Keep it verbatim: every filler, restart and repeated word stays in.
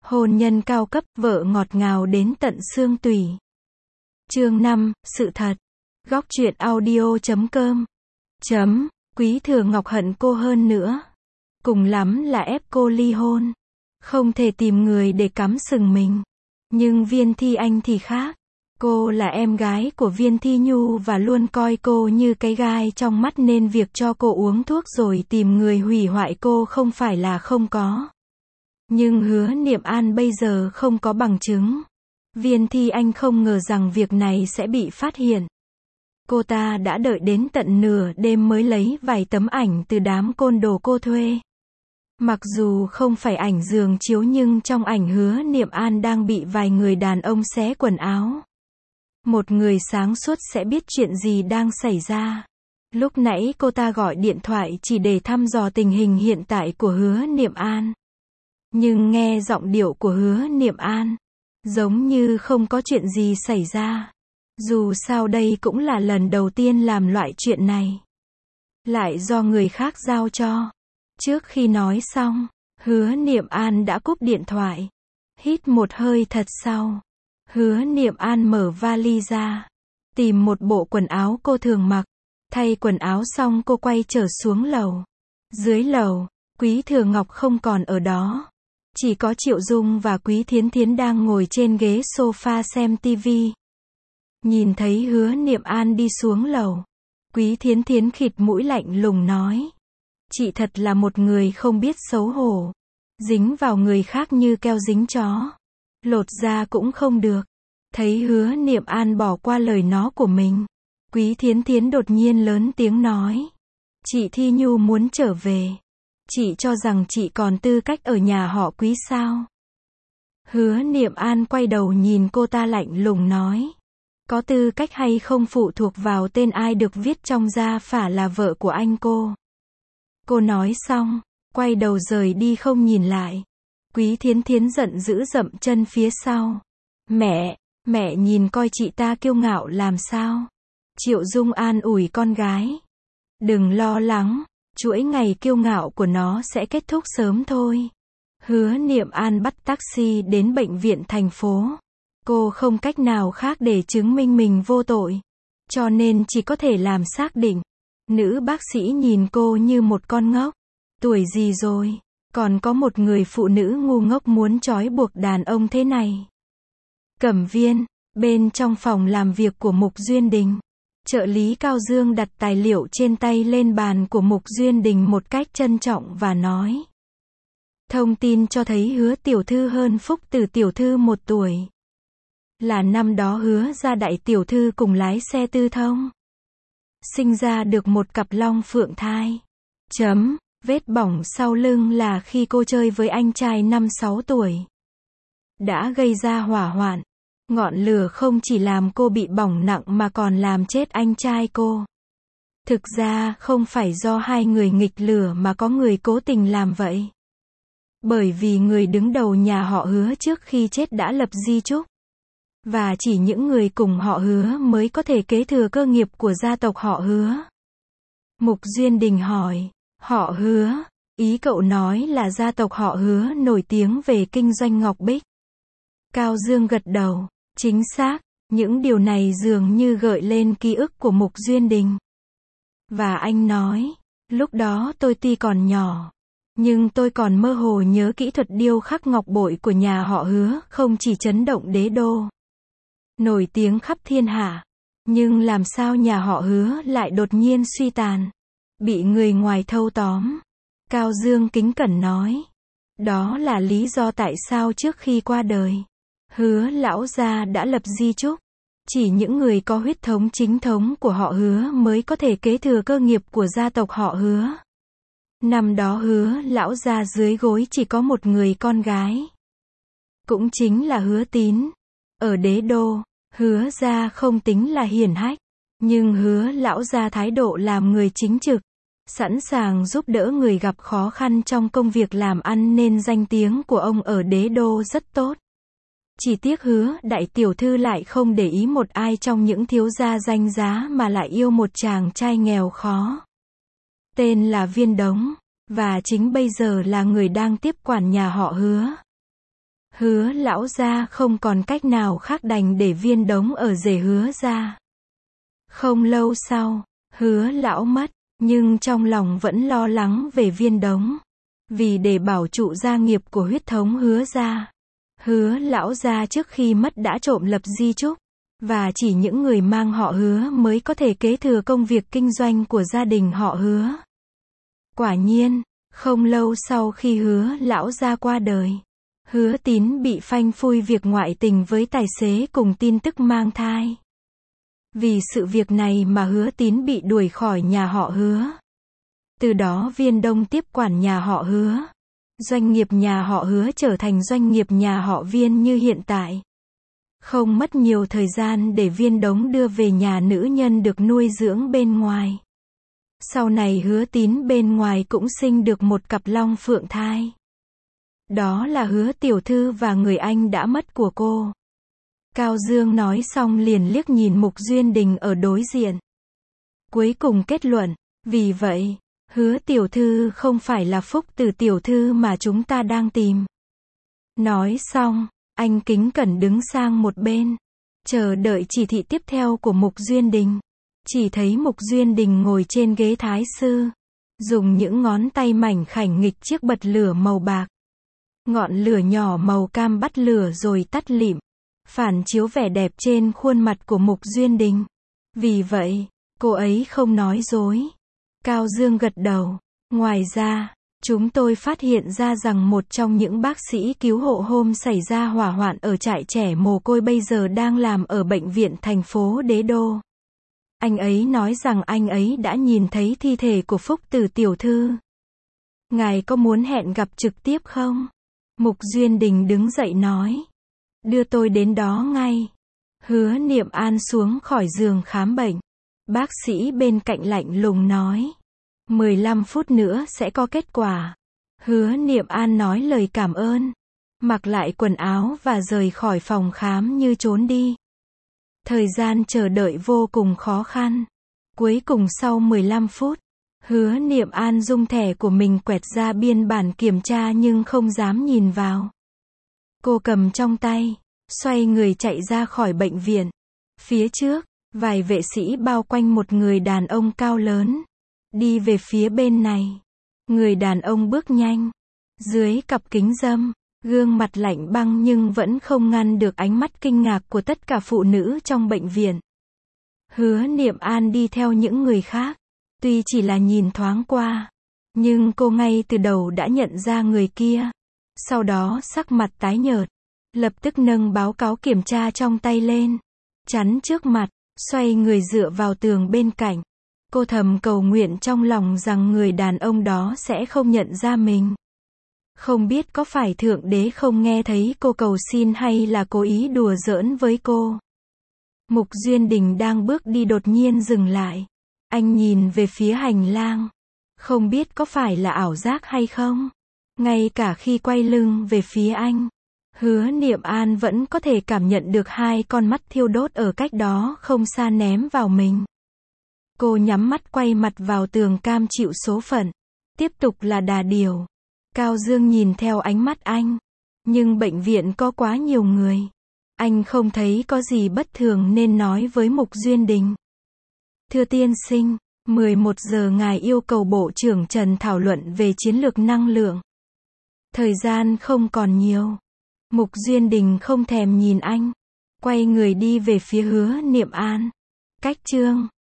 Hôn nhân cao cấp, vợ ngọt ngào đến tận xương tủy. Chương năm, sự thật. Góc truyện audio chấm com. Chấm, Quý Thừa Ngọc hận cô hơn nữa. Cùng lắm là ép cô ly hôn. Không thể tìm người để cắm sừng mình. Nhưng Viên Thi Anh thì khác. Cô là em gái của Viên Thi Nhu và luôn coi cô như cái gai trong mắt nên việc cho cô uống thuốc rồi tìm người hủy hoại cô không phải là không có. Nhưng Hứa Niệm An bây giờ không có bằng chứng. Viên Thi Anh không ngờ rằng việc này sẽ bị phát hiện. Cô ta đã đợi đến tận nửa đêm mới lấy vài tấm ảnh từ đám côn đồ cô thuê. Mặc dù không phải ảnh giường chiếu nhưng trong ảnh Hứa Niệm An đang bị vài người đàn ông xé quần áo. Một người sáng suốt sẽ biết chuyện gì đang xảy ra. Lúc nãy cô ta gọi điện thoại chỉ để thăm dò tình hình hiện tại của Hứa Niệm An. Nhưng nghe giọng điệu của Hứa Niệm An, giống như không có chuyện gì xảy ra. Dù sao đây cũng là lần đầu tiên làm loại chuyện này. Lại do người khác giao cho. Trước khi nói xong, Hứa Niệm An đã cúp điện thoại. Hít một hơi thật sâu. Hứa Niệm An mở vali ra. Tìm một bộ quần áo cô thường mặc. Thay quần áo xong cô quay trở xuống lầu. Dưới lầu, Quý Thừa Ngọc không còn ở đó. Chỉ có Triệu Dung và Quý Thiến Thiến đang ngồi trên ghế sofa xem tivi. Nhìn thấy Hứa Niệm An đi xuống lầu, Quý Thiến Thiến khịt mũi lạnh lùng nói. Chị thật là một người không biết xấu hổ. Dính vào người khác như keo dính chó. Lột ra cũng không được. Thấy Hứa Niệm An bỏ qua lời nó của mình, Quý Thiến Thiến đột nhiên lớn tiếng nói. Chị Thi Nhu muốn trở về. Chị cho rằng chị còn tư cách ở nhà họ Quý sao? Hứa Niệm An quay đầu nhìn cô ta lạnh lùng nói. Có tư cách hay không phụ thuộc vào tên ai được viết trong gia phả là vợ của anh cô. Cô nói xong, quay đầu rời đi không nhìn lại. Quý Thiến Thiến giận dữ dậm chân phía sau. Mẹ, mẹ nhìn coi chị ta kiêu ngạo làm sao? Triệu Dung an ủi con gái. Đừng lo lắng, chuỗi ngày kiêu ngạo của nó sẽ kết thúc sớm thôi. Hứa Niệm An bắt taxi đến bệnh viện thành phố. Cô không cách nào khác để chứng minh mình vô tội. Cho nên chỉ có thể làm xác định. Nữ bác sĩ nhìn cô như một con ngốc. Tuổi gì rồi? Còn có một người phụ nữ ngu ngốc muốn trói buộc đàn ông thế này. Cẩm Viên, bên trong phòng làm việc của Mục Duyên Đình. Trợ lý Cao Dương đặt tài liệu trên tay lên bàn của Mục Duyên Đình một cách trân trọng và nói. Thông tin cho thấy Hứa tiểu thư hơn Phúc Từ tiểu thư một tuổi. Là năm đó Hứa gia đại tiểu thư cùng lái xe tư thông. Sinh ra được một cặp long phượng thai. Chấm, vết bỏng sau lưng là khi cô chơi với anh trai năm sáu tuổi. Đã gây ra hỏa hoạn. Ngọn lửa không chỉ làm cô bị bỏng nặng mà còn làm chết anh trai cô. Thực ra không phải do hai người nghịch lửa mà có người cố tình làm vậy. Bởi vì người đứng đầu nhà họ Hứa trước khi chết đã lập di chúc. Và chỉ những người cùng họ Hứa mới có thể kế thừa cơ nghiệp của gia tộc họ Hứa. Mục Duyên Đình hỏi, họ Hứa, ý cậu nói là gia tộc họ Hứa nổi tiếng về kinh doanh ngọc bích. Cao Dương gật đầu, chính xác, những điều này dường như gợi lên ký ức của Mục Duyên Đình. Và anh nói, lúc đó tôi tuy còn nhỏ, nhưng tôi còn mơ hồ nhớ kỹ thuật điêu khắc ngọc bội của nhà họ Hứa không chỉ chấn động đế đô. Nổi tiếng khắp thiên hạ. Nhưng làm sao nhà họ Hứa lại đột nhiên suy tàn? Bị người ngoài thâu tóm. Cao Dương kính cẩn nói. Đó là lý do tại sao trước khi qua đời, Hứa lão gia đã lập di chúc. Chỉ những người có huyết thống chính thống của họ Hứa mới có thể kế thừa cơ nghiệp của gia tộc họ Hứa. Năm đó Hứa lão gia dưới gối chỉ có một người con gái. Cũng chính là Hứa Tín. Ở đế đô, Hứa gia không tính là hiển hách. Nhưng Hứa lão gia thái độ làm người chính trực. Sẵn sàng giúp đỡ người gặp khó khăn trong công việc làm ăn nên danh tiếng của ông ở đế đô rất tốt. Chỉ tiếc Hứa đại tiểu thư lại không để ý một ai trong những thiếu gia danh giá mà lại yêu một chàng trai nghèo khó. Tên là Viên Đống, và chính bây giờ là người đang tiếp quản nhà họ Hứa. Hứa lão gia không còn cách nào khác đành để Viên Đống ở rể Hứa gia. Không lâu sau, Hứa lão mất, nhưng trong lòng vẫn lo lắng về Viên Đống. Vì để bảo trụ gia nghiệp của huyết thống Hứa gia, Hứa lão gia trước khi mất đã trộm lập di chúc, và chỉ những người mang họ Hứa mới có thể kế thừa công việc kinh doanh của gia đình họ Hứa. Quả nhiên, không lâu sau khi Hứa lão gia qua đời, Hứa Tín bị phanh phui việc ngoại tình với tài xế cùng tin tức mang thai. Vì sự việc này mà Hứa Tín bị đuổi khỏi nhà họ Hứa. Từ đó Viên Đông tiếp quản nhà họ Hứa. Doanh nghiệp nhà họ Hứa trở thành doanh nghiệp nhà họ Viên như hiện tại. Không mất nhiều thời gian để Viên Đống đưa về nhà nữ nhân được nuôi dưỡng bên ngoài. Sau này Hứa Tín bên ngoài cũng sinh được một cặp long phượng thai. Đó là Hứa tiểu thư và người anh đã mất của cô. Cao Dương nói xong liền liếc nhìn Mục Duyên Đình ở đối diện. Cuối cùng kết luận, vì vậy, Hứa tiểu thư không phải là Phúc Tử tiểu thư mà chúng ta đang tìm. Nói xong, anh kính cẩn đứng sang một bên, chờ đợi chỉ thị tiếp theo của Mục Duyên Đình. Chỉ thấy Mục Duyên Đình ngồi trên ghế thái sư, dùng những ngón tay mảnh khảnh nghịch chiếc bật lửa màu bạc. Ngọn lửa nhỏ màu cam bắt lửa rồi tắt lịm, phản chiếu vẻ đẹp trên khuôn mặt của Mục Duyên Đình. Vì vậy, cô ấy không nói dối. Cao Dương gật đầu. Ngoài ra, chúng tôi phát hiện ra rằng một trong những bác sĩ cứu hộ hôm xảy ra hỏa hoạn ở trại trẻ mồ côi bây giờ đang làm ở bệnh viện thành phố Đế Đô. Anh ấy nói rằng anh ấy đã nhìn thấy thi thể của Phúc Tử tiểu thư. Ngài có muốn hẹn gặp trực tiếp không? Mục Duyên Đình đứng dậy nói. Đưa tôi đến đó ngay. Hứa Niệm An xuống khỏi giường khám bệnh. Bác sĩ bên cạnh lạnh lùng nói. mười lăm phút nữa sẽ có kết quả. Hứa Niệm An nói lời cảm ơn. Mặc lại quần áo và rời khỏi phòng khám như trốn đi. Thời gian chờ đợi vô cùng khó khăn. Cuối cùng sau mười lăm phút, Hứa Niệm An dùng thẻ của mình quẹt ra biên bản kiểm tra nhưng không dám nhìn vào. Cô cầm trong tay, xoay người chạy ra khỏi bệnh viện. Phía trước, vài vệ sĩ bao quanh một người đàn ông cao lớn. Đi về phía bên này. Người đàn ông bước nhanh. Dưới cặp kính râm, gương mặt lạnh băng nhưng vẫn không ngăn được ánh mắt kinh ngạc của tất cả phụ nữ trong bệnh viện. Hứa Niệm An đi theo những người khác. Tuy chỉ là nhìn thoáng qua, nhưng cô ngay từ đầu đã nhận ra người kia. Sau đó sắc mặt tái nhợt, lập tức nâng báo cáo kiểm tra trong tay lên, chắn trước mặt, xoay người dựa vào tường bên cạnh. Cô thầm cầu nguyện trong lòng rằng người đàn ông đó sẽ không nhận ra mình. Không biết có phải Thượng Đế không nghe thấy cô cầu xin hay là cố ý đùa giỡn với cô. Mục Duyên Đình đang bước đi đột nhiên dừng lại. Anh nhìn về phía hành lang. Không biết có phải là ảo giác hay không. Ngay cả khi quay lưng về phía anh, Hứa Niệm An vẫn có thể cảm nhận được hai con mắt thiêu đốt ở cách đó không xa ném vào mình. Cô nhắm mắt quay mặt vào tường cam chịu số phận. Tiếp tục là đà điểu. Cao Dương nhìn theo ánh mắt anh. Nhưng bệnh viện có quá nhiều người. Anh không thấy có gì bất thường nên nói với Mục Duyên Đình. Thưa tiên sinh, mười một giờ ngài yêu cầu Bộ trưởng Trần thảo luận về chiến lược năng lượng. Thời gian không còn nhiều. Mục Duyên Đình không thèm nhìn anh. Quay người đi về phía Hứa Niệm An. Cách chương